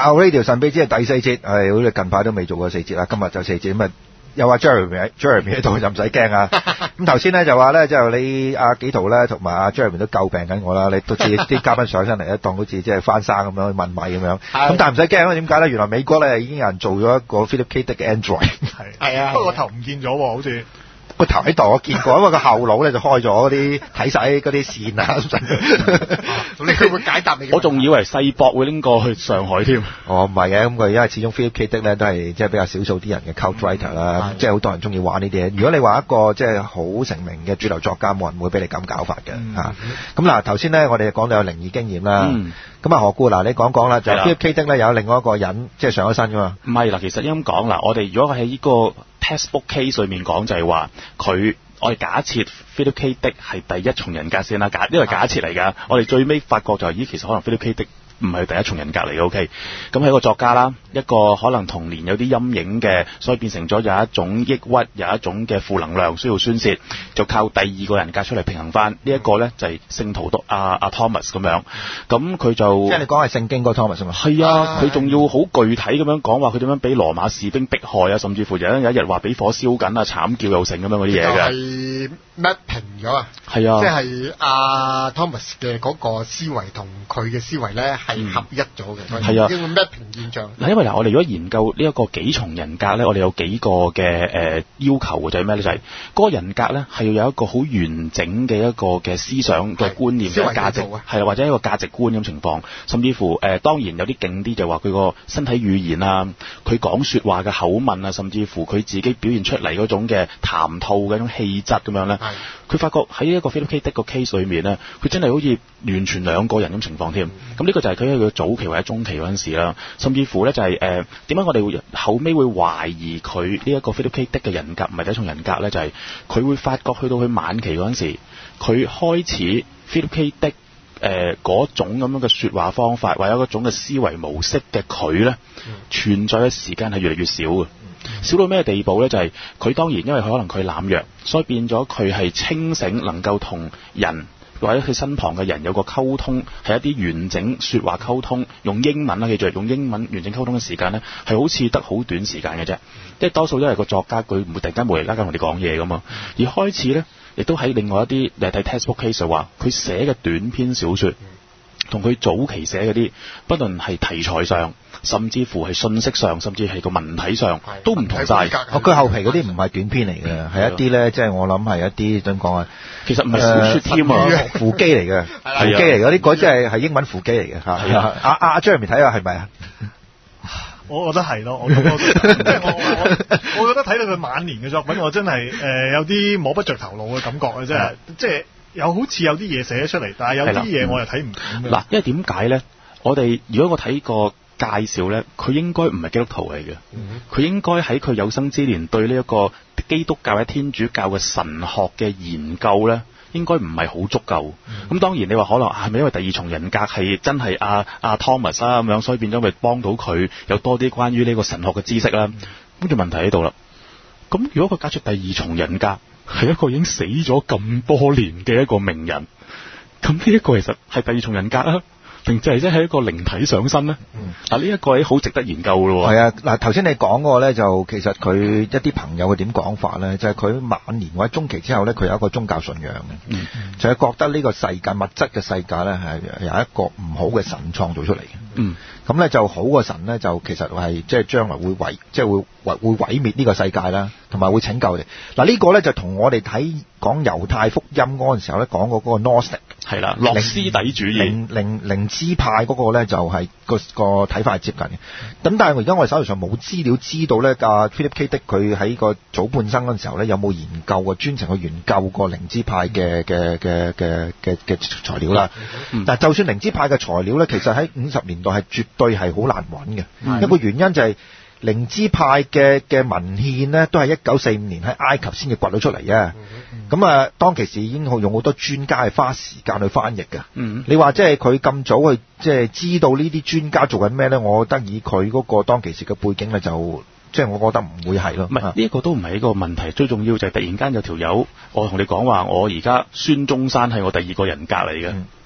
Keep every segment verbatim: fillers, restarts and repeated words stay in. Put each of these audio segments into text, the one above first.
Our Radio 神秘之係第四節，係好似近排都未做過四節啦，今日就四節咁啊。又話 Jeremy Jeremy 喺度就唔使驚啊！咁頭先咧就話咧，就你阿紀陶咧同埋阿 Jeremy 都詬病緊我啦，你都知啲嘉賓上身嚟咧，當好似即係翻生咁樣問米咁樣。咁但係唔使驚啊！點解咧？原來美國咧已經有人做咗一個 Philip K. Dick 嘅 Android。 係係啊，不過個頭唔見咗喎，好似。 個頭喺度，我見過，因為個後腦咧就開咗嗰啲睇晒嗰啲線啊。 咁你佢會解答你？ 我仲以為世博會拎過去上海添。 哦，唔係嘅，咁佢因為始終 Philip K. Dick 咧都係即係比較少數啲人嘅 cult writer 啦，即係好多人中意玩呢啲嘢。如果你話一個即係好成名嘅主流作家，冇人會俾你咁搞法嘅嚇。咁嗱頭先咧，我哋講到有靈異經驗啦。 嗯咁啊，何故嗱？你講講啦，就 Philip K. Dick 咧有另外一個人即係上咗身噶嘛？ 唔係嗱，其實應咁講嗱，我哋如果喺呢個 textbook case 裏面講就係話佢，我哋假設 Philip K. Dick 係第一重人格先啦，假呢個假設嚟㗎。我哋最尾發覺就係、是，咦，其實可能 Philip K. Dick 唔係第一重人格嚟嘅 ，OK。咁係一個作家啦，一個可能童年有啲陰影嘅，所以變成咗有一種抑鬱，有一種嘅負能量需要宣泄，就靠第二個人格出嚟平衡翻。呢、這、一個咧就係聖徒督阿阿 Thomas 咁樣，咁佢就即係你講係聖經嗰個 Thomas 啊嘛。 係啊，佢仲要好具體咁樣講話佢點樣俾羅馬士兵迫害啊，甚至乎有一有一日話俾火燒緊啊，慘叫又成咁樣嗰啲嘢嘅。 係 mapping 咗啊！ 係啊， 即係阿 Thomas 嘅嗰個思維同佢嘅思維咧係合一咗嘅。 係啊， 叫 mapping 現象。 嗱，因為嗱，我哋如果研究呢一個幾重人格咧，我哋有幾個嘅誒、呃、要求嘅就係咩咧？就係、是、嗰個人格咧係要有一個好完整嘅一個嘅思想嘅觀念嘅價值，係啊，或者一個價值觀咁情況，甚至乎誒、呃、當然有啲勁啲就話佢個身體語言啊，佢講説話嘅口吻啊，甚至乎佢自己表現出嚟嗰種嘅談吐嘅一種氣質咁樣咧。佢發覺喺一個 Philip K. Dick 個 case 裏面咧，佢真係好似完全兩個人咁情況添。咁呢個就係佢喺佢早期或者中期嗰陣時啦。甚至乎咧就係誒點解我哋會後尾會懷疑佢呢一個 Philip K. Dick 嘅人格唔係第一重人格咧？就係、是、佢會發覺去到佢晚期嗰陣時，佢開始 Philip K. Dick 誒嗰種咁樣嘅説話方法或者嗰種嘅思維模式嘅佢咧，存在嘅時間係越嚟越少嘅。少到咩地步咧？就係、是、佢當然因為佢可能佢濫藥，所以變咗佢係清醒，能夠同人或者佢身旁嘅人有個溝通，係一啲完整説話溝通，用英文啦，記住用英文完整溝通嘅時間咧，係好似得好短時間嘅啫。即係多數都係個作家佢唔會突然間無厘啦更同你講嘢噶嘛。而開始咧，亦都喺另外一啲你睇 textbook case 就話，佢寫嘅短篇小説同佢早期寫嗰啲，不論係題材上，甚至乎係信息上，甚至係個文體上都唔同晒。 佢後期嗰啲唔係短篇嚟嘅，係一啲咧，即係我諗係一啲點講啊？ 其實唔係小説添啊， 扶機嚟嘅，扶機嚟嘅，啲嗰啲係係英文扶機嚟嘅嚇。係啊，阿阿 Jeremy 睇下係咪啊？ 我覺得係咯，我即係我我我覺得睇到佢晚年嘅作品，我真係誒、呃、有啲摸不着頭腦嘅感覺啊！真係即係有好似有啲嘢寫出嚟，但係有啲嘢我又睇唔到。嗱， 因為點解咧？我哋如果我睇個介紹咧，佢應該唔係基督徒嚟嘅，佢、嗯、應該喺佢有生之年對呢一個基督教或者天主教嘅神學嘅研究咧，應該唔係好足夠。咁、嗯、當然你話可能係咪因為第二重人格係真係阿阿 Thomas 啊咁樣，所以變咗咪幫到佢有多啲關於呢個神學嘅知識啦？咁就問題喺度啦。咁如果佢假設第二重人格係一個已經死咗咁多年嘅一個名人，咁呢一個其實係第二重人格啊？定就係即係一個靈體上身咧？嗱、嗯，呢一個係好值得研究嘅喎。係啊，嗱頭先你講過咧，就其實佢一啲朋友佢點講法咧，就係、是、佢晚年或者中期之後咧，佢有一個宗教信仰嘅、嗯嗯，就係、是、覺得呢個世界物質嘅世界咧係有一個唔好嘅神創造出嚟嘅。嗯，咁咧就好個神咧就其實係即係將來會毀，即係會毀會毀滅呢個世界啦，同埋會拯救你。嗱、這、呢個咧就同我哋睇講猶太福音嗰陣時候咧講過嗰個 Gnostic 係啦，諾斯底主義靈靈靈知派嗰個咧就係、是、個個睇法係接近嘅。咁但係而家我哋手頭上冇資料知道咧，阿 Philip K. Dick 佢喺個早半生嗰陣時候咧有冇研究過專程去研究過靈知派嘅嘅嘅嘅嘅嘅材料啦、嗯。但係就算靈知派嘅材料咧，其實喺五十年代係絕對係好難揾嘅、嗯。一個原因就係靈知派嘅嘅文獻咧，都係一九四五年喺埃及先至掘到出嚟嘅。咁、嗯、啊，當其時已經用好多專家去花時間去翻譯嘅。嗯，你話即係佢咁早去即係知道呢啲專家做緊咩咧？我覺得以佢嗰個當其時嘅背景咧，就即係我覺得唔會係咯。唔係呢一個都唔係一個問題，最重要就係突然間有條友，我同你講話，我而家孫中山係我第二個人格嚟嘅。嗯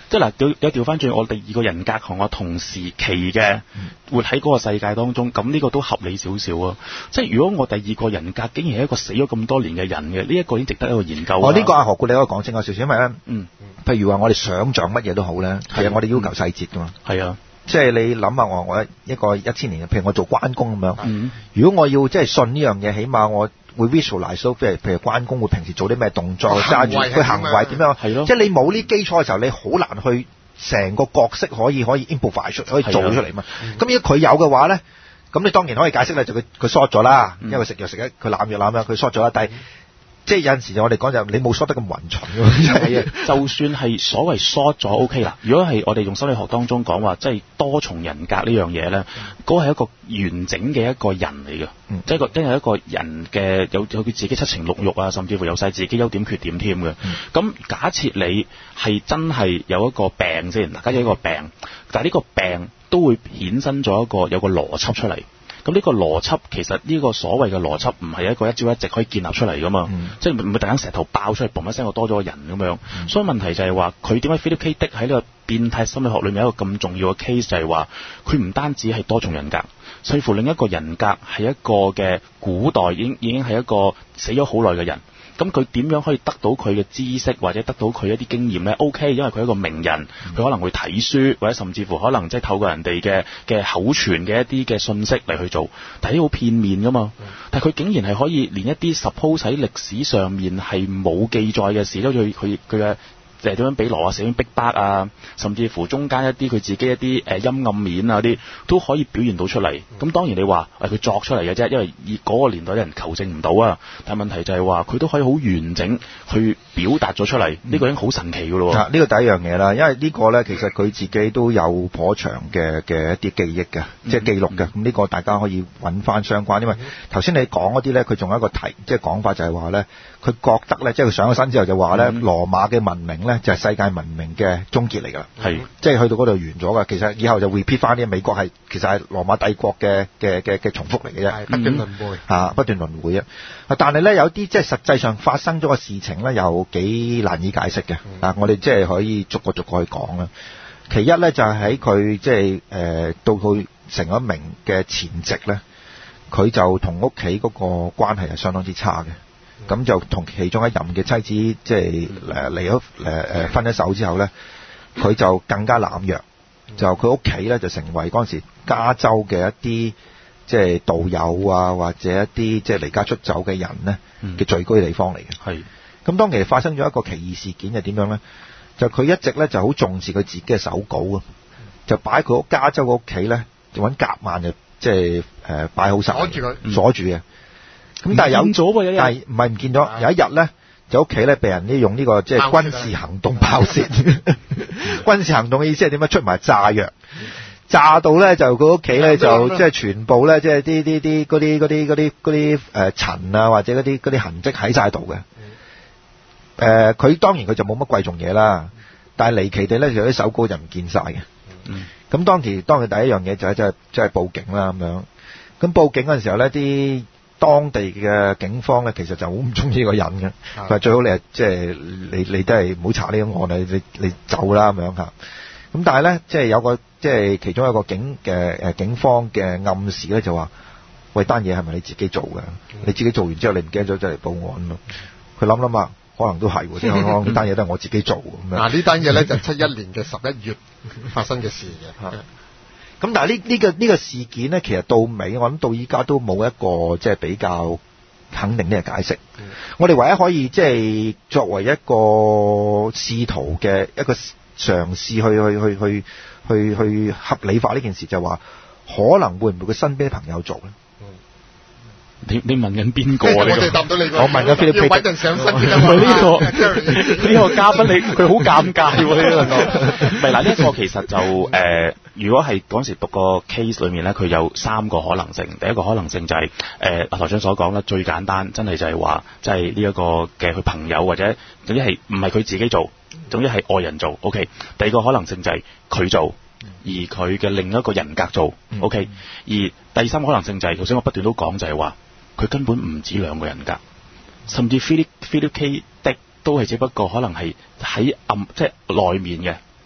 即係嗱，有調翻轉我第二個人格同我同時期嘅活喺嗰個世界當中，咁呢個都合理少少啊！即係如果我第二個人格竟然係一個死咗咁多年嘅人嘅，呢、這、一個已經值得一個研究。 哦，呢、這個阿何故你可以講清楚少少，因為咧， 嗯， 譬如話我哋想像乜嘢都好咧，係啊，我哋要求細節噶嘛。係啊。即係你諗下我我一個一千年嘅，譬如我做關公咁樣、嗯，如果我要即係信呢樣嘢，起碼我會 visualize 到，譬如譬如關公會平時做啲咩動作，揸住佢行為點樣，係咯。即係你冇呢基礎嘅時候，你好難去成個角色可以可以 improvise 出，可以做出嚟嘛。咁如果佢有嘅話咧，咁你當然可以解釋咧，就佢佢 short 咗啦，因為食藥食一佢濫藥濫藥，佢 short 咗啦，但係。即係有陣時我哋講就你冇梳得咁勻循㗎， 就算係所謂梳咗 OK 啦。如果係我哋用心理學當中講話，即係多重人格呢樣嘢咧，嗰係一個完整嘅一個人嚟嘅，嗯、即係個真係一個人嘅有有佢自己七情六慾啊，甚至乎有晒自己優點缺點添嘅。咁、嗯、假設你係真係有一個病先，假設有一個病，但係呢個病都會衍生咗一個有個邏輯出嚟。咁呢個邏輯其實呢個所謂嘅邏輯唔係一個一朝一夕可以建立出嚟噶嘛，嗯、即係唔係突然間石頭爆出嚟，嘣一聲我多咗個人咁樣。嗯、所以問題就係話佢點解 Philip K. Dick 喺呢個變態心理學裏面有一個咁重要嘅 case 就係話佢唔單止係多重人格，甚至乎另一個人格係一個嘅古代已經已經係一個死咗好耐嘅人。咁佢點樣可以得到佢嘅知識或者得到佢一啲經驗呢？ OK， 因為佢係一個名人，佢可能會睇書或者甚至乎可能即係透過人哋嘅嘅口傳嘅一啲嘅信息嚟去做，但係啲好片面噶嘛。但係佢竟然係可以連一啲 suppose 喺歷史上面係冇記載嘅事，都佢佢佢嘅。就係點樣俾羅啊，寫逼迫啊，甚至乎中間一啲佢自己一啲誒陰暗面啊啲都可以表現到出嚟。咁、嗯、當然你話誒佢作出嚟嘅啫，因為以嗰個年代啲人求證唔到啊。但係問題就係話佢都可以好完整去表達咗出嚟，呢、嗯、個已經好神奇㗎咯。啊，呢、 呢個第一樣嘢啦，因為呢個咧其實佢自己都有頗長嘅嘅一啲記憶嘅，即係記錄嘅。咁、嗯、呢個大家可以揾翻相關，因為頭先你講嗰啲咧，佢仲有一個題，即係講法就係話咧，佢覺得咧，即係佢上咗身之後就話咧，嗯、羅馬嘅文明咧就係世界文明嘅終結嚟㗎啦，係即係去到嗰度完咗㗎。其實以後就 repeat 翻啲美國係其實係羅馬帝國嘅嘅嘅嘅重複嚟嘅啫，不斷輪迴嚇，不斷輪迴啊！但係咧有啲即係實際上發生咗嘅事情咧，又幾難以解釋嘅。啊，我哋即係可以逐個逐個去講啦。其一咧就係喺佢即係誒到佢成咗名嘅前夕咧，佢就同屋企嗰個關係係相當之差嘅。咁就同其中一任嘅妻子即係誒離咗誒誒分咗手之後咧，佢就更加濫藥，就佢屋企咧就成為嗰陣時加州嘅一啲即係道友啊，或者一啲即係離家出走嘅人咧嘅聚居地方嚟嘅。係、嗯。咁當其實發生咗一個奇異事件係點樣咧？就佢一直咧就好重視佢自己嘅手稿啊，就擺佢屋加州嘅屋企咧，就揾夾萬就即係誒擺好晒，鎖住佢，鎖住嘅。咁但係有咗喎，但係唔係唔見咗。有一日咧，就屋企咧被人呢用呢個即係軍事行動爆竊。軍事行動嘅意思係點樣？出埋炸藥，炸到咧就佢屋企咧就即係全部咧即係啲啲啲嗰啲嗰啲嗰啲嗰啲誒塵啊，或者嗰啲嗰啲痕跡喺晒度嘅。誒，佢當然佢就冇乜貴重嘢啦，但係離奇地咧就啲手稿就唔見晒嘅。咁當時當佢第一樣嘢就係即係即係報警啦咁樣。咁報警嗰陣時候咧啲。當地嘅警方咧，其實就好唔中意呢個人嘅，佢話最好你係即係你你都係唔好查呢個案，你你你走啦咁樣嚇。咁但係咧，即係有個即係其中一個警嘅誒警方嘅暗示咧，就話：喂，單嘢係咪你自己做嘅？你自己做完之後，你唔記得咗就嚟報案咯。佢諗諗啊，可能都係喎，即係可能呢單嘢都係我自己做咁樣。嗱，呢單嘢咧就七一年嘅十一月發生嘅事嘅。咁但係呢呢個呢、呢個事件咧，其實到尾我諗到依家都冇一個即係比較肯定呢個解釋。嗯、我哋唯一可以即係作為一個試圖嘅一個嘗試去去去去去去合理化呢件事，就係話可能會唔會佢身邊啲朋友做咧？你你問緊邊個啊？我哋答到你個。我問緊 Philip K. Dick。要揾人上身嘅嘛？呢個呢個嘉賓你佢好尷尬喎呢兩個。 唔係嗱，呢一個其實就誒、呃，如果係嗰陣時讀個 case 裏面咧，佢有三個可能性。第一個可能性就係誒阿台長所講啦，最簡單，真係就係話，即係呢一個嘅佢朋友或者總之係唔係佢自己做，總之係外人做。OK。第二個可能性就係佢做。而佢嘅另一個人格做、嗯、OK。而第三個可能性就係頭先我不斷都講就係話佢根本唔止兩個人格，甚至 Philip Philip K. Dick 都係只不過可能係喺暗即係內面嘅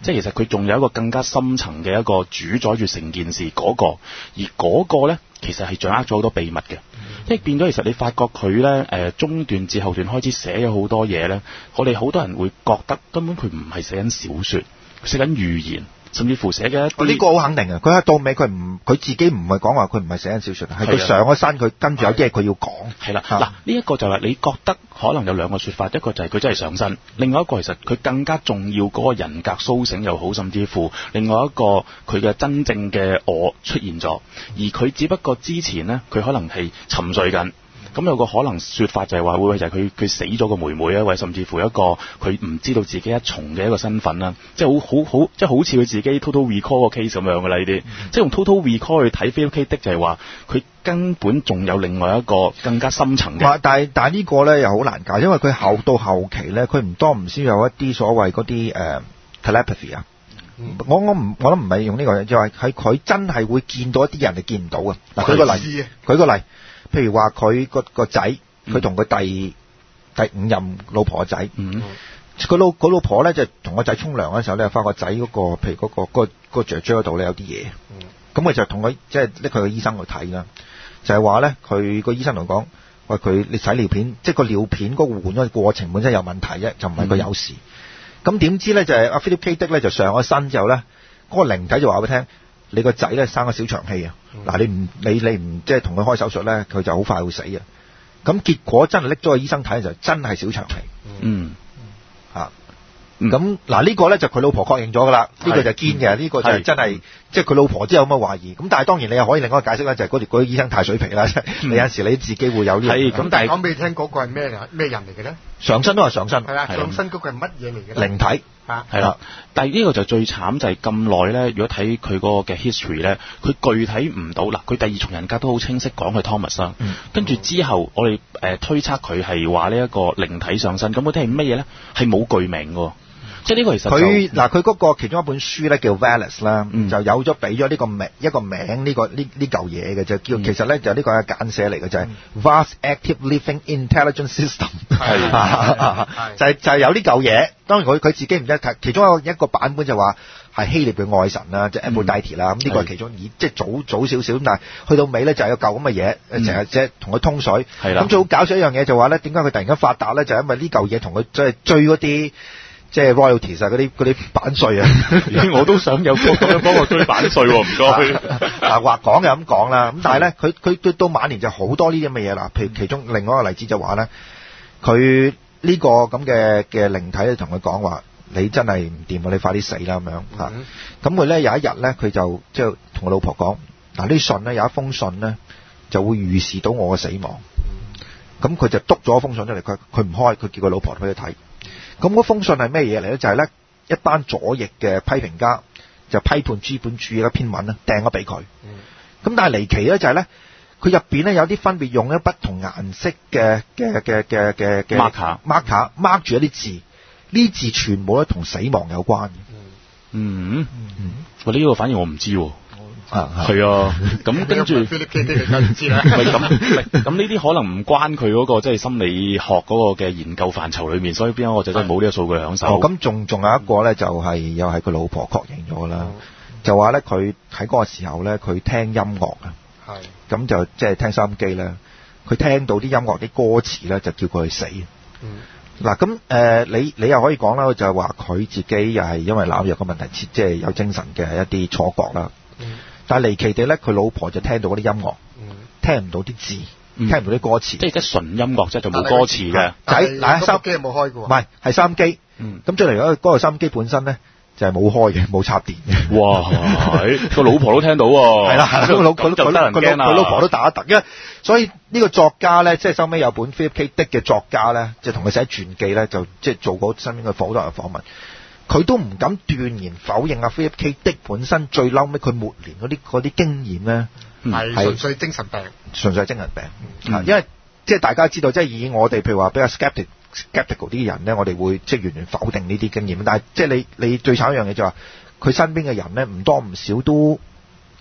即係其實佢仲有一個更加深層嘅一個主宰住成件事嗰、那個，而嗰個咧其實係掌握咗好多秘密嘅，即係變咗其實你發覺佢咧誒中段至後段開始寫咗好多嘢咧，我哋好多人會覺得根本佢唔係寫緊小説，寫緊預言。甚至乎寫嘅一啲， 呢個好肯定啊！佢一到尾佢唔，佢自己唔係講話佢唔係寫緊小説，係佢上咗身，佢跟住有啲嘢佢要講。係啦，嗱呢一個就係你覺得可能有兩個説法，一個就係佢真係上身，另外一個其實佢更加重要嗰個人格甦醒又好，甚至乎另外一個佢嘅真正嘅我出現咗，而佢只不過之前呢，佢可能係沉睡緊。咁有個可能説法就係話會唔會就係佢佢死咗個妹妹啊，或者甚至乎一個佢唔知道自己一重嘅一個身份啦，即係好好好，即係好似佢自己 total recall 個 case 咁樣嘅啦呢啲，即係用 total recall 去睇 Philip K. Dick 就係話佢根本仲有另外一個更加深層嘅。但係但係呢個咧又好難解，因為佢後到後期咧，佢唔多唔少有一啲所謂嗰啲誒 telepathy 啊。嗯、我我唔我都唔係用呢、這個，就係係佢真係會見到一啲人係見唔到嘅。嗱，舉個例，舉個例。譬如話佢個個仔，佢同佢第第五任老婆個仔，佢、嗯、老佢老婆咧就同個仔沖涼嘅時候咧，發個仔嗰個，譬如嗰、嗰個、嗰個、嗰個雀雀嗰度咧有啲嘢，咁佢、嗯、就同佢即係拎佢個醫生去睇啦，就係話咧佢個醫生同佢講，喂佢你洗尿片，即係個尿片嗰個換咗嘅過程本身有問題啫，就唔係佢有事。咁點、嗯、知咧就係阿 Philip K. Dick 咧就上咗身之後咧，嗰、嗰個靈體就話俾佢聽。你個仔咧生咗小腸氣啊！嗱、嗯，你唔你你唔即係同佢開手術咧，佢就好快會死啊！咁結果真係拎咗個醫生睇就真係小腸氣。嗯，嚇、嗯，咁嗱呢個咧就佢老婆確認咗噶啦，呢、呢個就堅嘅，呢、嗯、個就真係即係佢老婆之後有乜懷疑。咁但係當然你又可以另外一個解釋咧，就係嗰條嗰啲醫生太水皮啦。嗯、你有時你自己會有呢啲。係咁，但係講俾你聽嗰個係咩人咩人嚟嘅咧？ 上身都係上身。係啦，上身嗰個係乜嘢嚟嘅？ 靈體。 啊， 係啦，但係呢個就最慘就係咁耐咧。如果睇佢嗰個嘅 history 咧，佢具體唔到嗱。佢第二重人格都好清晰講佢 Thomas 啦、嗯。跟住之後，我哋誒、呃、推測佢係話呢一個靈體上身。咁嗰啲係乜嘢咧？係冇具名嘅。即係呢個其實佢嗱佢嗰個其中一本書咧叫 Valis 啦、嗯，就有咗俾咗呢個名一個名呢、這個呢呢嚿嘢嘅就叫、嗯、其實咧就呢個係簡寫嚟嘅就係、是嗯、Vast Active Living Intelligence System，係就係就係有呢嚿嘢。當然佢佢自己唔一睇，其中有一個版本就話係希臘嘅愛神啦，即係 Aphrodite 啦。咁呢個係其中以即係早早少少，但係去到尾咧就係有嚿咁嘅嘢，成日即係同佢通水。係啦。咁最好搞笑一樣嘢就話咧，點解佢突然間發達咧？就係、因為呢嚿嘢同佢即係追嗰啲。即係 royalties 啊，嗰啲嗰啲版稅啊， 我都想有個咁樣幫我追版稅喎，唔該。 啊，話講就咁講啦，咁但係咧，佢佢到到晚年就好多呢啲咁嘅嘢啦。譬如其中另外一個例子就話咧，佢呢個咁嘅嘅靈體咧同佢講話，你真係唔掂啊，你快啲死啦咁樣嚇。咁佢咧有一日咧，佢就即係同佢老婆講，嗱呢信咧有一封信咧就會預示到我嘅死亡。咁佢就篤咗封信出嚟，佢佢唔開，佢叫佢老婆去睇。咁嗰封信係咩嘢嚟咧？就係、是、咧一班左翼嘅批評家就批判資本主義嘅篇文咧掟咗俾佢。咁、嗯、但係離奇咧就係咧，佢入邊咧有啲分別用咗不同顏色嘅嘅嘅嘅嘅嘅 marker marker mark 住一啲字，呢字全部都同死亡有關嘅。 嗯嗯，喂，呢個反而我唔知喎。啊，係啊，咁跟住，唔係咁，咁呢啲可能唔關佢嗰個即係心理學嗰個嘅研究範疇裏面，所以邊個我就真係冇呢個數據享受。咁仲仲有一個咧，就係又係佢老婆確認咗啦，就話咧佢喺嗰個時候咧，佢聽音樂啊，係，咁就即係聽收音機咧，佢聽到啲音樂啲歌詞咧，就叫佢去死。嗯，嗱咁誒，你你又可以講啦，就係話佢自己又係因為濫藥嘅問題，即係有精神嘅一啲錯覺啦。嗯。但係離奇地咧，佢老婆就聽到嗰啲音樂，嗯、聽唔到啲字，嗯、聽唔到啲歌詞，即係即係純音樂啫，就冇歌詞嘅。仔嗱，收音機有冇開過？唔係，係收音機。咁即係嚟講，嗰個收音機本身咧就係冇開嘅，冇插電嘅。哇！個老婆都聽到喎。係啦，個老佢佢佢佢老婆都打一突，因為所以呢個作家咧，即係收尾有本 Philip K. Dick 嘅作家咧，就同佢寫傳記咧，就即係做過身邊嘅好多人嘅訪問。佢都唔敢斷言否認阿 Philip K. Dick 本身最嬲尾佢末年嗰啲嗰啲經驗咧，係純粹精神病，純粹係精神病。嗯、因為即係大家知道，即係以我哋譬如話比較 skeptic skeptical 啲人咧，我哋會即係完全否定呢啲經驗。但係即係你你最慘一樣嘢就係、是、佢身邊嘅人咧，唔多唔少都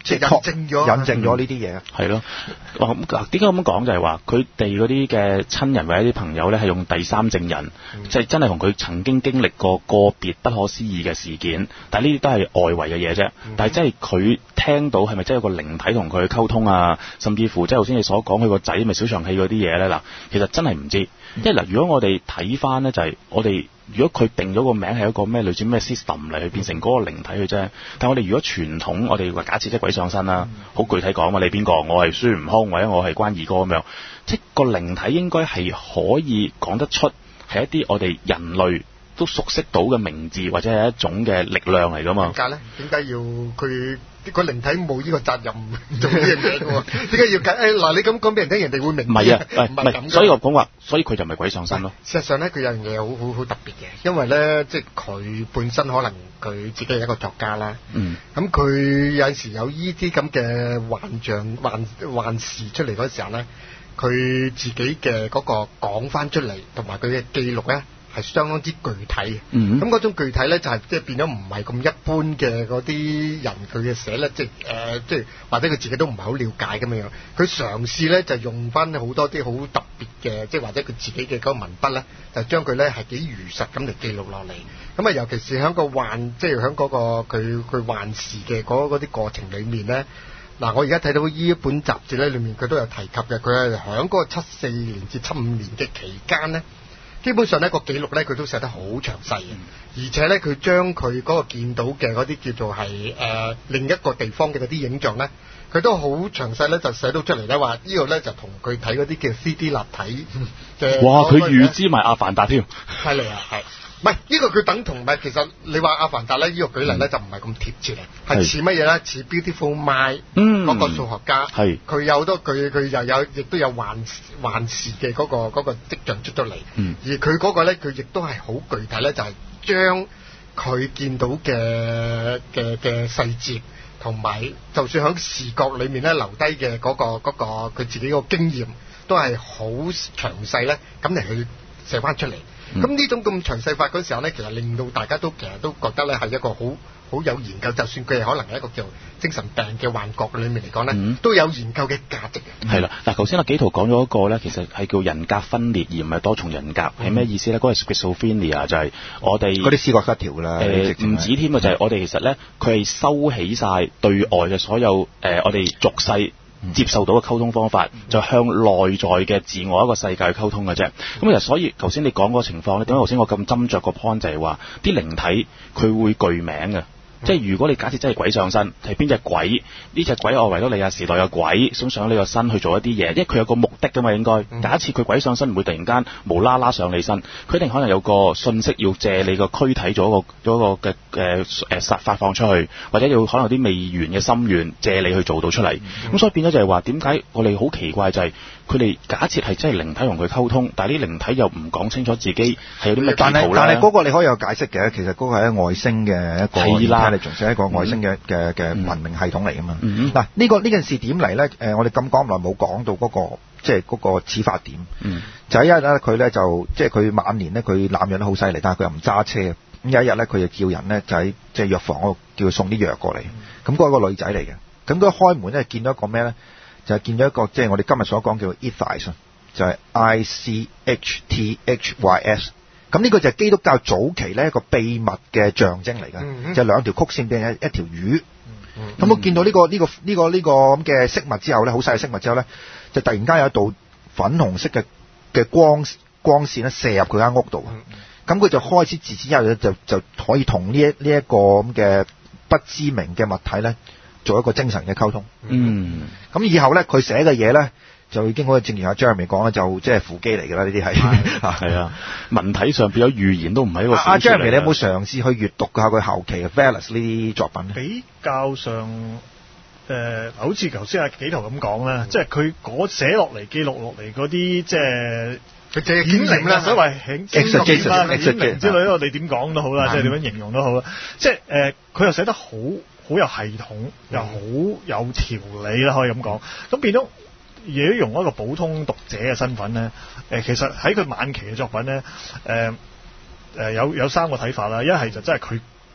即係印證咗印證咗呢啲嘢。 係咯，咁點解咁講就係話佢哋嗰啲嘅親人或者啲朋友咧係用第三證人， 嗯、 即係真係同佢曾經經歷過個別不可思議嘅事件，但係呢啲都係外圍嘅嘢啫。嗯、但係即係佢聽到係咪真係有個靈體同佢溝通啊？甚至乎即係頭先你所講佢個仔咪小腸氣嗰啲嘢咧嗱，其實真係唔知。因為嗱，如果我哋睇翻咧，就係、是、我哋如果佢定咗個名係一個咩類似咩 system 嚟去變成嗰個靈體去啫。但係我哋如果傳統，我哋話假設即係鬼上身啦，好、嗯、具體講嘛，你邊個？我係孫悟空，或者我係關二哥咁樣，即係個靈體應該係可以講得出係一啲我哋人類都熟悉到嘅名字，或者係一種嘅力量嚟噶嘛？ 點解咧？點解要佢？個靈體冇呢個責任做呢樣嘢嘅喎，點解要解？誒嗱，你咁講俾人聽，人哋會明。唔係啊，唔係咁。所以我講話，所以佢就唔係鬼上身咯。 事實上咧，佢有樣嘢好好好特別嘅，因為咧，即係佢本身可能佢自己係一個作家啦。嗯。咁佢有陣時有呢啲咁嘅幻象、幻幻視出嚟嗰時候咧，佢自己嘅嗰個講翻出嚟，同埋佢嘅記錄咧，係相當之具體嘅，咁嗰、嗯、種具體咧就係即係變咗唔係咁一般嘅嗰啲人佢嘅寫咧，即係誒即係或者佢自己都唔係好了解咁樣樣。佢嘗試咧就用翻好多啲好特別嘅，即係或者佢自己嘅嗰個文筆咧，就將佢咧係幾如實咁嚟記錄落嚟。咁啊，尤其是喺個幻，即係喺嗰個佢佢幻視嘅嗰啲過程裡面咧。嗱，我而家睇到呢一本雜誌咧，裡面佢都有提及嘅，佢係喺嗰個七四年至七五年嘅期間咧。基本上呢個記錄咧，佢都寫得好詳細嘅，而且咧佢將佢嗰個見到嘅嗰啲叫做係誒、呃、另一個地方嘅嗰啲影像咧，佢都好詳細咧，就寫到出嚟咧，話呢個咧就同佢睇嗰啲叫 C D 立體嘅。哇！ 佢預知埋阿凡達添， 犀利啊，係。唔係呢個佢等同咪？其實你話阿凡達咧，呢、這個舉例咧、嗯、就唔係咁貼切啊，係似乜嘢咧？似 Beautiful Mind 嗰個數學家，係佢有好多佢佢又有亦都有幻幻視嘅嗰個嗰、那個跡象出咗嚟，嗯、而佢嗰個咧佢亦都係好具體咧，就係、是、將佢見到嘅嘅嘅細節，同埋就算喺視覺裡面咧留低嘅嗰個嗰、那個佢自己個經驗，都係好詳細咧，咁嚟去寫翻出嚟。咁呢、嗯、種咁詳細法嗰時候咧，其實令到大家都其實都覺得咧係一個好好有研究，就算佢係可能係一個叫精神病嘅幻覺裏面嚟講咧，嗯、都有研究嘅價值嘅。係啦，嗱，頭先阿紀陶講咗一個咧，其實係叫人格分裂而唔係多重人格，係咩、嗯、意思咧？嗰個 schizophrenia 就係我哋嗰啲思覺失調啦。誒唔止添啊，就係我哋其實咧，佢係收起晒對外嘅所有誒、呃，我哋俗世接受到嘅溝通方法，嗯、就向內在嘅自我一個世界去溝通嘅啫。咁其實所以頭先你講嗰個情況咧，點解頭先我咁斟酌個 point 就係話啲靈體佢會具名嘅。即係如果你假設真係鬼上身，係邊隻鬼？呢隻鬼我維多利亞時代嘅鬼，想上你個身去做一啲嘢，因為佢有個目的㗎嘛，應該。假設佢鬼上身唔會突然間無啦啦上你身，佢一定可能有個信息要借你個軀體做一個嗰個嘅誒誒發發放出去，或者要可能有啲未完嘅心願借你去做到出嚟。咁、嗯、所以變咗就係話，點解我哋好奇怪就係佢哋假設係真係靈體同佢溝通，但係啲靈體又唔講清楚自己係有啲咩企圖啦。但係但係嗰個你可以有解釋嘅，其實嗰個係外星嘅一個。你仲係一個外星嘅嘅嘅文明系統嚟㗎嘛？嗱、嗯，呢、這個呢件事點嚟咧？誒、呃，我哋咁講咁耐冇講到嗰、那個即係嗰個始發點。嗯、就係一日咧，佢咧就即係佢晚年咧，佢濫藥得好犀利，但係佢又唔揸車。咁有一日咧，佢就叫人咧就喺即係藥房嗰度叫佢送啲藥過嚟。咁嗰、嗯、個女仔嚟嘅。咁佢開門咧，見到一個咩咧？就係、是、見到一個即係我哋今日所講叫做 Ithys，就係 I C H T H Y S。咁呢個就係基督教早期咧一個秘密嘅象徵嚟嘅，嗯嗯就係兩條曲線變成一條魚。咁、嗯嗯、我見到呢、呢個呢、呢個呢、呢個呢、呢個咁嘅飾物之後咧，好細嘅飾物之後咧，就突然間有一道粉紅色嘅嘅光光線咧射入佢間屋度。咁佢、嗯嗯、就開始自此之後咧，就就可以同呢一呢一個咁嘅不知名嘅物體咧做一個精神嘅溝通。嗯，咁以後咧佢寫嘅嘢咧。就已經好似正如阿 Jeremy 講咧，就即係扶乩嚟㗎啦，呢啲係係啊，文體上變咗預言都唔係一個小說嚟嘅。阿 Jeremy 你有冇嘗試去閱讀下佢後期嘅 Velas 呢啲作品咧？ 比較上誒、呃，好似頭先阿紀陶咁講啦，嗯、即係佢嗰寫落嚟記錄落嚟嗰啲，即係佢借顯靈啦，所謂顯顯靈啦、顯靈之類，我哋點講都好啦，即係點樣形容都好啦。即係誒，佢、呃、又寫得好好有系統，嗯、又好有條理啦，可以咁講。咁變咗。如果用一個普通讀者嘅身份咧，誒、呃、其實喺佢晚期嘅作品咧，誒、呃、誒、呃、有有三個睇法啦。一係就真係佢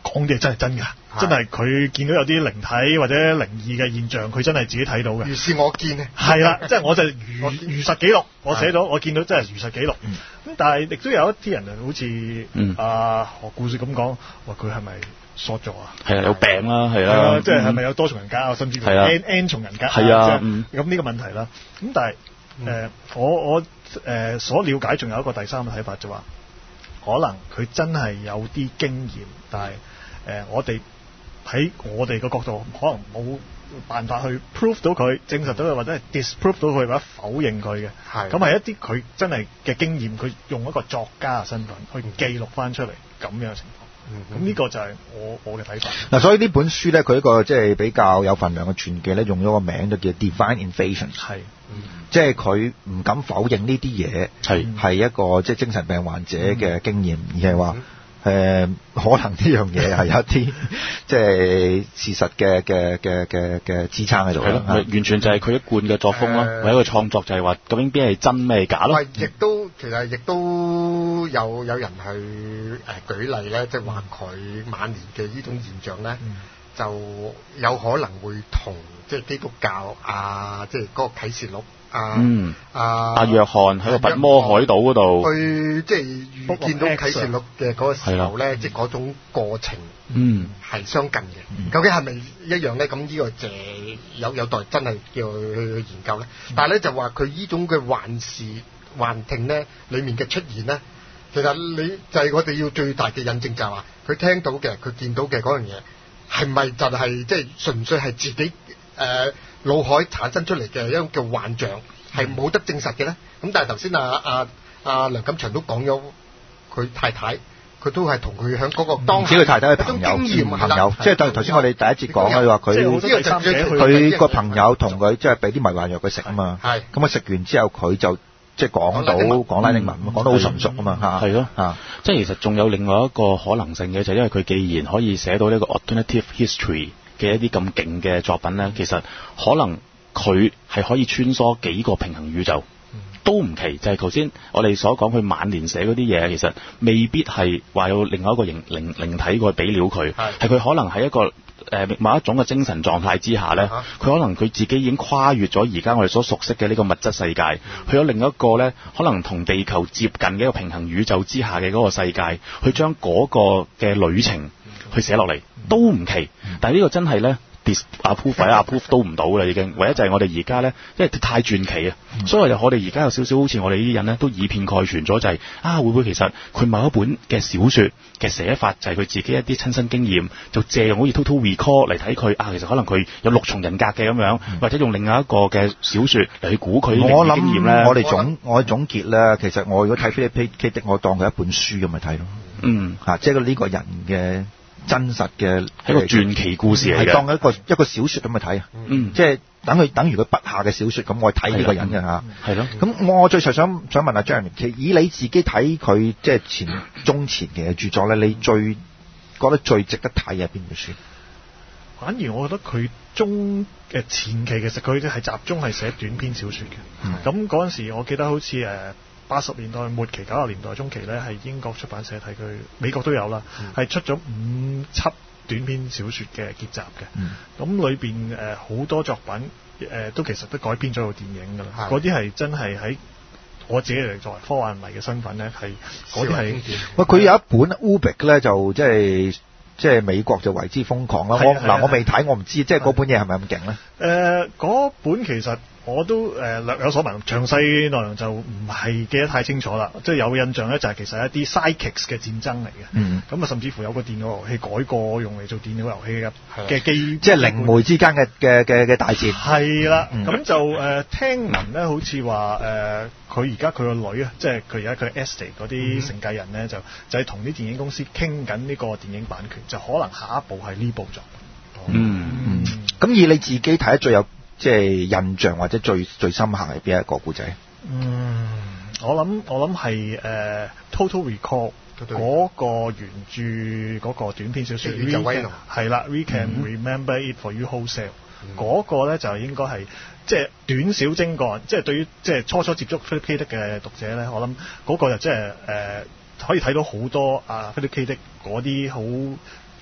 講嘅真係真㗎，真係佢見到有啲靈體或者靈異嘅現象，佢真係自己睇到嘅。 如是我見咧， 係啦，即係我就如如實記錄，我寫到我見到真係如實記錄。咁、嗯、但係亦都有一啲人好似、嗯、啊何故事咁講，話佢係咪縮咗啊？係啊， 有病啦，係啦， 即係係咪有多重人格啊？甚至乎 N N 重人格係啊？ 咁呢、嗯、個問題啦。咁但係誒、嗯呃、我我誒、呃、所了解仲有一個第三個睇法就話，可能佢真係有啲經驗，但係誒、呃、我哋喺我哋個角度可能冇辦法去 prove 到佢，證實到佢，或者係 disprove 到佢，或者否認佢嘅。係咁係一啲佢真係嘅經驗，佢用一個作家嘅身份去記錄翻出嚟咁樣嘅情況。咁呢個就係我我嘅睇法。 嗱，所以呢本書咧，佢一個即係比較有份量嘅傳記咧，用咗個名就叫 Divine Invasion。係，即係佢唔敢否認呢啲嘢係係一個即係精神病患者嘅經驗，嗯、而係話誒可能呢樣嘢係有一啲即係事實嘅嘅嘅嘅嘅支撐喺度。係咯， 完全就係佢一貫嘅作風咯。或者一個創作就係話究竟邊係真咩係假咯。 亦都其實亦都有有人去誒、呃、舉例咧，即係話佢晚年嘅呢種現象咧、嗯，就有可能會同即係基督教啊，即係嗰個啟示錄。啊，嗯，啊， 阿約翰喺個拔摩海島嗰度， 去即係遇見到啟示錄嘅嗰個時候咧，即係嗰種過程，嗯，係相近嘅、嗯。究竟係咪一樣咧？咁呢個就有有待真係叫去去研究咧、嗯。但係咧就話佢呢種嘅幻視幻聽咧，裡面嘅出現咧，其實你就係我哋要最大嘅印證就係話，佢聽到嘅，佢見到嘅嗰樣嘢，係咪就係即係純粹係自己誒？呃腦海產生出嚟嘅一種叫幻象，係冇得證實嘅咧。咁但係頭先啊啊啊梁錦祥都講咗，佢太太佢都係同佢喺嗰個當時佢太太嘅朋友， 經驗朋友，即係對頭先我哋第一節講嘅話，佢佢個朋友同佢即係俾啲迷幻藥佢食啊嘛。係咁啊，食完之後佢就即係講到講拉丁文，講得好純熟啊嘛嚇。係咯嚇， 即係其實仲有另外一個可能性嘅，就係因為佢既然可以寫到呢個 alternative history嘅一啲咁勁嘅作品咧，其實可能佢係可以穿梭幾個平行宇宙，嗯、都唔奇。就係頭先我哋所講，佢晚年寫嗰啲嘢，其實未必係話有另外一個靈靈靈體過俾料佢，係佢可能喺一個誒、呃、某一種嘅精神狀態之下咧，佢、啊、可能佢自己已經跨越咗而家我哋所熟悉嘅呢個物質世界，去、嗯、咗另一個咧，可能同地球接近嘅一個平行宇宙之下嘅嗰個世界，去將嗰個嘅旅程去寫落嚟都唔奇，但係呢個真係咧 disapprove 或者 approve 都唔到啦，已經。唯一就係我哋而家咧，因為太傳奇啊、嗯，所以我哋而家有少少好似我哋呢啲人咧，都以偏概全咗，就係、是、啊會唔會其實佢某一本嘅小説嘅寫法就係佢自己一啲親身經驗，就借用好似 total recall 嚟睇佢啊，其實可能佢有六重人格嘅咁樣、嗯，或者用另外一個嘅小説嚟去估佢啲經驗咧。 我哋總我總結咧，其實我如果睇 Philip K. Dick，我當佢一本書咁咪睇咯。嗯，嚇、啊，即係呢個人嘅。真實嘅一個傳奇故事嚟嘅， 係當一個一個小説咁去睇啊！嗯，即係等佢等於佢筆下嘅小説咁，我睇呢個人嘅嚇。係咯。咁我最想想想問下 Jeremy，以你自己睇佢即係前中前期嘅著作咧，你最覺得最值得睇嘅係邊本書？ 反而我覺得佢中嘅前期其實佢係集中係寫短篇小説嘅。咁嗰陣時，我記得好似誒。八十年代末期、九十年代中期咧，係英國出版社睇佢，美國都有啦，係、嗯、出咗五輯短篇小説嘅結集嘅。咁裏邊誒好多作品誒、呃、都其實都改編咗做電影㗎啦。嗰啲係真係喺我自己嚟作為科幻迷嘅身份咧，係嗰啲係。 喂，佢有一本 Ubik 咧，就即係即係美國就為之瘋狂啦。我嗱我未睇，我唔知即係嗰本嘢係咪咁勁咧？ 誒，嗰本其實。我都誒、呃、略有所聞，詳細內容就唔係記得太清楚啦。即係有印象咧，就係其實一啲 psychics 嘅戰爭嚟嘅。嗯，咁啊，甚至乎有個電腦遊戲改過，用嚟做電腦遊戲嘅嘅機，即係靈媒之間嘅嘅嘅嘅大戰。 係啦，咁、嗯、就誒、呃、聽聞咧，好似話誒佢而家佢個女啊，即係佢而家佢 estate 嗰啲承繼人咧、嗯，就就係同啲電影公司傾緊呢個電影版權，就可能下一步係呢部作品。嗯嗯，咁、嗯、以你自己睇得最有即係印象或者最最深刻係邊一個故仔？ 嗯，我諗我諗係誒 Total Recall 嗰個原著嗰個短篇小説，係啦 We Can Remember It For You Wholesale 嗰、嗯、個咧就應該係即係短小精幹，即係對於即係初初接觸 Philip K. Dick 嘅讀者咧，我諗嗰個就即係誒可以睇到好多啊 Philip K. Dick 嗰啲好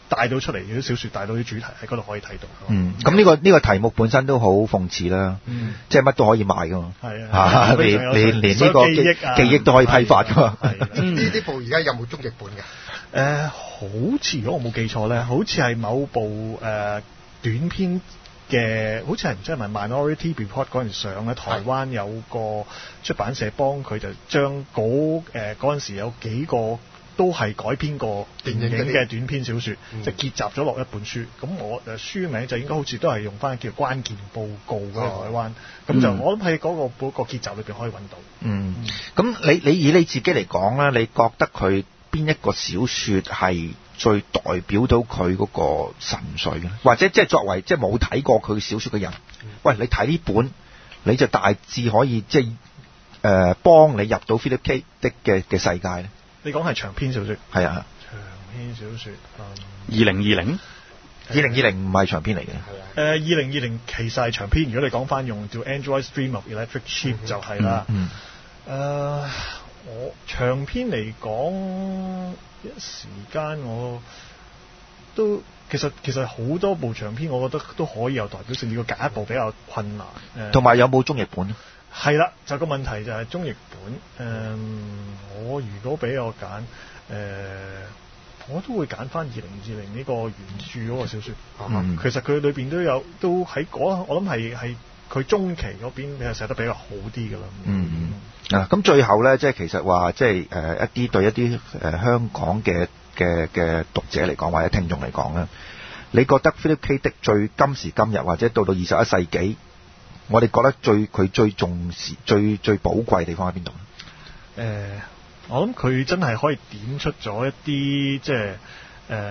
帶到出嚟，啲小説帶到啲主題喺嗰度可以睇到。 嗯，咁呢個呢個題目本身都好諷刺啦，嗯、即係乜都可以賣噶嘛。 係啊， 連連連呢個記憶、啊、記憶都可以批發噶嘛。 呢啲部而家有冇中譯本嘅？誒、 呃，好似如果我冇記錯咧，好似係某部誒、呃、短篇嘅，好似係唔知係咪 Minority Report 嗰陣上咧，台灣有個出版社幫佢就將嗰誒嗰陣時有幾個都係改編過電影嘅短篇小説，嗯、就結集咗落一本書。咁我誒書名就應該好似都係用翻叫關鍵報告嘅台灣。咁、哦、就我諗喺嗰個嗰個結集裏邊可以揾到。嗯， 咁、嗯、你你以你自己嚟講咧，你覺得佢邊一個小説係最代表到佢嗰個神髓嘅？或者即係作為即係冇睇過佢小説嘅人，嗯、喂，你睇呢本你就大致可以即係誒幫你入到 Philip K. Dick 嘅嘅世界咧？ 你講係長篇小説？ 係啊， 長篇小説。 二零二零， 二零二零唔係長篇嚟嘅。誒， 二零二零其實係長篇。如果你講翻用叫 Android Stream of Electric Sheep、嗯、就係啦。嗯。誒、呃，我長篇嚟講，一時間我都其實其實好多部長篇，我覺得都可以有代表性。要揀一部比較困難。 同埋有冇中譯本？ 係啦，就個問題就係中譯本。誒、呃，我如果俾我揀，誒、呃，我都會揀翻二零二零呢個原著嗰個小説。嗯、其實佢裏邊都有，都喺嗰，我諗係係佢中期嗰邊係寫得比較好啲㗎啦。 嗯嗯。啊，咁最後咧，即係其實話，即係誒一啲對一啲誒、呃、香港嘅嘅嘅讀者嚟講，或者聽眾嚟講咧，你覺得 Philip K. Dick 最今時今日，或者到到二十一世紀？我哋覺得最佢最重視、最最寶貴嘅地方喺邊度？誒、 呃，我諗佢真係可以點出咗一啲即係誒，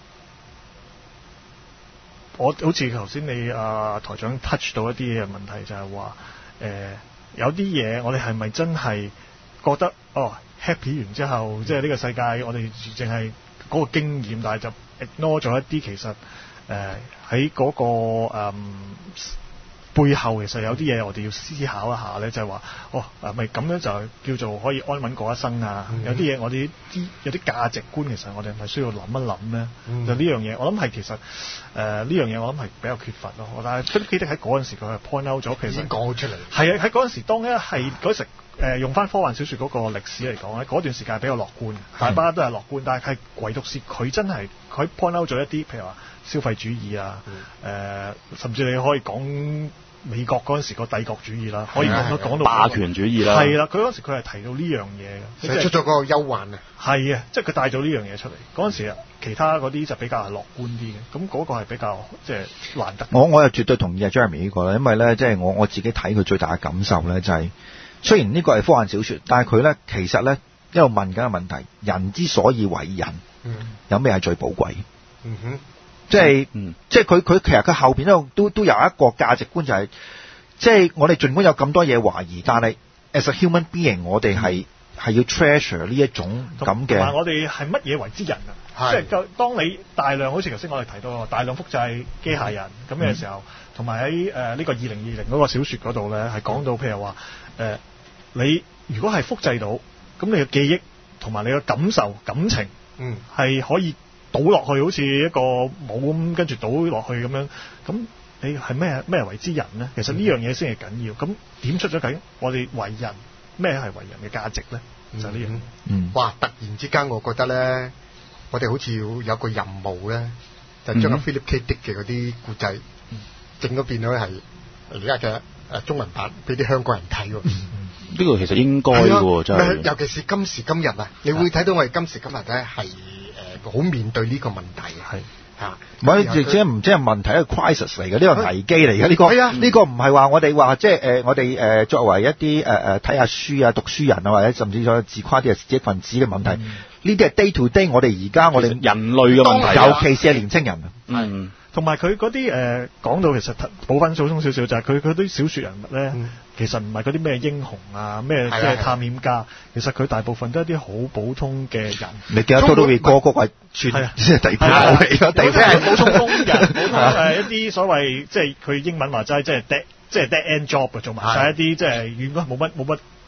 我好似頭先你啊台長 touch 到一啲嘅問題，就係話誒有啲嘢我哋係咪真係覺得哦 happy 完之後，即係呢個世界我哋淨係嗰個經驗，但係就 ignore 咗一啲其實誒喺嗰個、呃背後其實有啲嘢我哋要思考一下咧，就係、是、話哦，係咪咁樣就叫做可以安穩過一生啊？嗯、有啲嘢我哋啲有啲價值觀，其實我哋係咪需要諗一諗咧？嗯、就呢樣嘢，我諗係其實誒呢樣嘢我諗係比較缺乏咯。但係 Philip K. Dick 喺嗰陣時佢係 point out 咗，其實已經講出嚟。係啊，喺嗰陣時當一係嗰時誒用翻科幻小説嗰個歷史嚟講咧，嗰段時間係比較樂觀，大家都係樂觀，但係唯獨是佢真係佢 point out 咗一啲，譬如話消費主義啊，誒、嗯呃、甚至你可以講美國嗰陣時個帝國主義啦，可以講到講到霸權主義啦， 係啦，佢嗰陣時佢係提到呢樣嘢嘅， 寫出咗嗰個憂患啊， 係啊，即係佢帶咗呢樣嘢出嚟。嗰陣時啊，其他嗰啲就比較係樂觀啲嘅，咁嗰個係比較即係難得。 我我又絕對同意阿 Jeremy 呢個啦，因為咧即係我我自己睇佢最大嘅感受咧就係、是，雖然呢個係科幻小説，但係佢咧其實咧一路問緊個問題：人之所以為人，嗯、有咩係最寶貴？嗯哼。即係，嗯、即係佢佢其實佢後邊都都都有一個價值觀，就係、是，即係我哋儘管有咁多嘢懷疑，但係 as a human being，我哋係係要 treasure 呢一種咁嘅。同埋我哋係乜嘢為之人啊？是即係當你大量好似頭先我哋提到大量複製機械人咁嘅、嗯、時候，同埋喺誒呢個二零二零嗰個小説嗰度咧，係講到譬如話誒、呃，你如果係複製到，咁你嘅記憶同埋你嘅感受感情，嗯，係可以。倒落去好似一個冇咁，跟住倒落去咁樣，咁你係咩咩為之人咧？其實呢樣嘢先係緊要。咁點出咗緊？我哋為人咩係為人嘅價值咧？嗯、就呢樣。嗯。哇！突然之間，我覺得咧，我哋好似要有個任務咧，就將個 Philip K. Dick 嘅嗰啲故仔整咗變咗係而家嘅誒中文版俾啲香港人睇喎。呢、 嗯嗯、個其實應該喎，真係。 尤其是今時今日啊，你會睇到我哋今時今日咧係。好面對呢個問題係嚇， 唔係即係唔即係問題，一個 crisis 嚟嘅，呢個危機嚟嘅呢個。係啊，呢個唔係話我哋話即係誒，我哋誒作為一啲誒誒睇下書啊、讀書人啊，或者甚至咗自誇啲係知識分子嘅問題。呢啲係 day to day，我哋而家我哋人類嘅問題，尤其是係年青人。 嗯。同埋佢嗰啲誒講到其實補翻補充少少，就係佢佢啲小説人物咧，嗯、其實唔係嗰啲咩英雄啊，咩即係探險家，其實佢大部分都係啲好普通嘅人。 你記得多到會個個係算即係地鋪嚟嘅，地鋪係普通工人，普通誒一啲所謂即係佢英文話齋，即係 dead 即係 dead end job 做埋晒一啲即係應該冇乜冇乜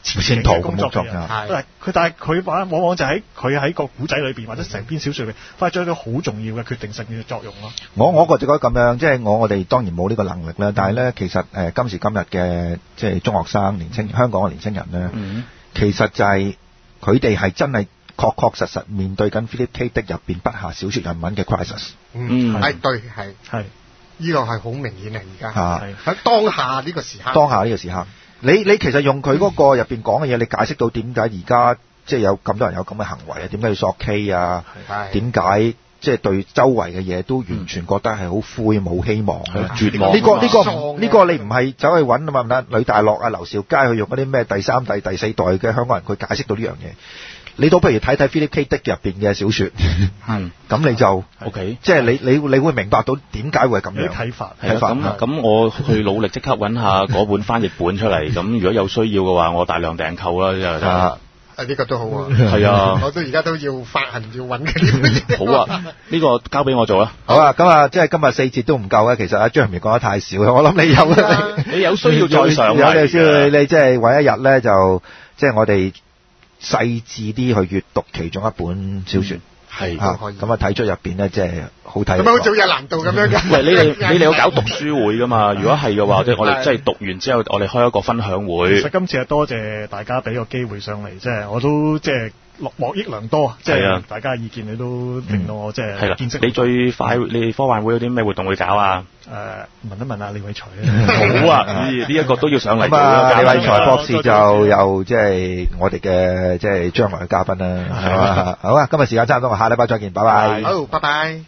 前景嘅工作嘅人。係佢，但係佢往往就喺佢喺個古仔裏邊或者成篇小説裏邊，發揮咗一個好重要嘅決定性嘅作用咯。 我我覺得咁樣，即係我我哋當然冇呢個能力啦，但係咧其實誒、呃、今時今日嘅即係中學生、年青香港嘅年青人咧，嗯、其實就係佢哋係真係確確實實面對緊 Philip K. Dick 入邊筆下小説人物嘅 crisis。 嗯，係對係係。呢個係好明顯啊！而家喺當下呢個時刻， 當下呢個時刻，你你其實用佢嗰個入邊講嘅嘢，你解釋到點解而家即係有咁多人有咁嘅行為啊？點解要索 K 啊？點解即係對周圍嘅嘢都完全覺得係好灰冇希望嘅絕望？呢個呢個呢個你唔係走去揾啊嘛？唔得，呂大樂啊、劉兆佳去用嗰啲咩第三代、第四代嘅香港人，佢解釋到呢樣嘢。你倒不如睇睇 Philip K. Dick 入邊嘅小説，係咁你就 OK， 即係你你你會明白到點解會係咁樣睇法。 係啊，咁咁我去努力即刻揾下嗰本翻譯本出嚟，咁如果有需要嘅話，我大量訂購啦，就啊，呢個都好啊， 係啊， 我都而家都要發行要揾嘅。 好啊，呢個交俾我做啦。 好啊，咁啊，即係今日四節都唔夠啊。其實阿張明講得太少啦，我諗你有你有需要再上嚟，你需要你即係揾一日咧，就即係我哋細緻啲去閱讀其中一本小説， 係啊，咁啊睇出入邊咧，即係好睇。 咁樣好似有難度咁樣㗎。 喂，你哋你哋有搞讀書會㗎嘛？如果係嘅話，即係我哋即係讀完之後，我哋開一個分享會。 其實今次係多謝大家俾個機會上嚟，即係我都即係獲益良多，即係大家嘅意見你都令到我即係見識。 你最快你科幻會有啲咩活動會搞啊？ 誒，問一問阿李偉才啊。 好啊，呢呢一個都要上嚟。 咁啊，李偉才博士就又即係我哋嘅即係將來嘅嘉賓啦，係嘛？好啊，今日時間差唔多，我下禮拜再見，拜拜。 好，拜拜。